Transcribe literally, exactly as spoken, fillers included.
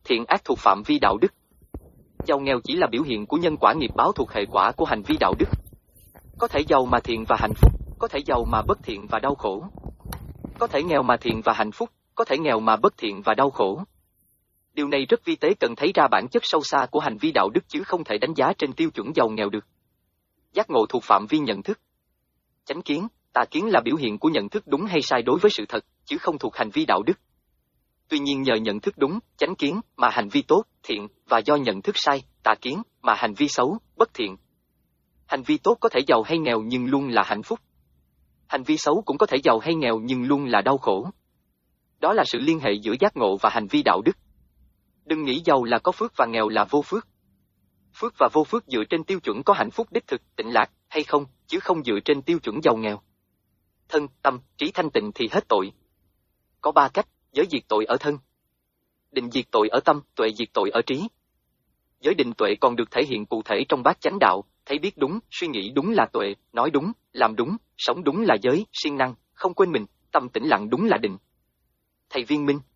thiện ác thuộc phạm vi đạo đức. Giàu nghèo chỉ là biểu hiện của nhân quả nghiệp báo thuộc hệ quả của hành vi đạo đức. Có thể giàu mà thiện và hạnh phúc, có thể giàu mà bất thiện và đau khổ. Có thể nghèo mà thiện và hạnh phúc, có thể nghèo mà bất thiện và đau khổ. Điều này rất vi tế, cần thấy ra bản chất sâu xa của hành vi đạo đức chứ không thể đánh giá trên tiêu chuẩn giàu nghèo được. Giác ngộ thuộc phạm vi nhận thức. Chánh kiến, tà kiến là biểu hiện của nhận thức đúng hay sai đối với sự thật, chứ không thuộc hành vi đạo đức. Tuy nhiên nhờ nhận thức đúng, chánh kiến, mà hành vi tốt, thiện, và do nhận thức sai, tà kiến, mà hành vi xấu, bất thiện. Hành vi tốt có thể giàu hay nghèo nhưng luôn là hạnh phúc. Hành vi xấu cũng có thể giàu hay nghèo nhưng luôn là đau khổ. Đó là sự liên hệ giữa giác ngộ và hành vi đạo đức. Đừng nghĩ giàu là có phước và nghèo là vô phước. Phước và vô phước dựa trên tiêu chuẩn có hạnh phúc đích thực, tịnh lạc, hay không, chứ không dựa trên tiêu chuẩn giàu nghèo. Thân, tâm, trí thanh tịnh thì hết tội. Có ba cách: giới diệt tội ở thân, định diệt tội ở tâm, tuệ diệt tội ở trí. Giới định tuệ còn được thể hiện cụ thể trong bát chánh đạo, thấy biết đúng, suy nghĩ đúng là tuệ, nói đúng, làm đúng, sống đúng là giới, siêng năng, không quên mình, tâm tĩnh lặng đúng là định. Thầy Viên Minh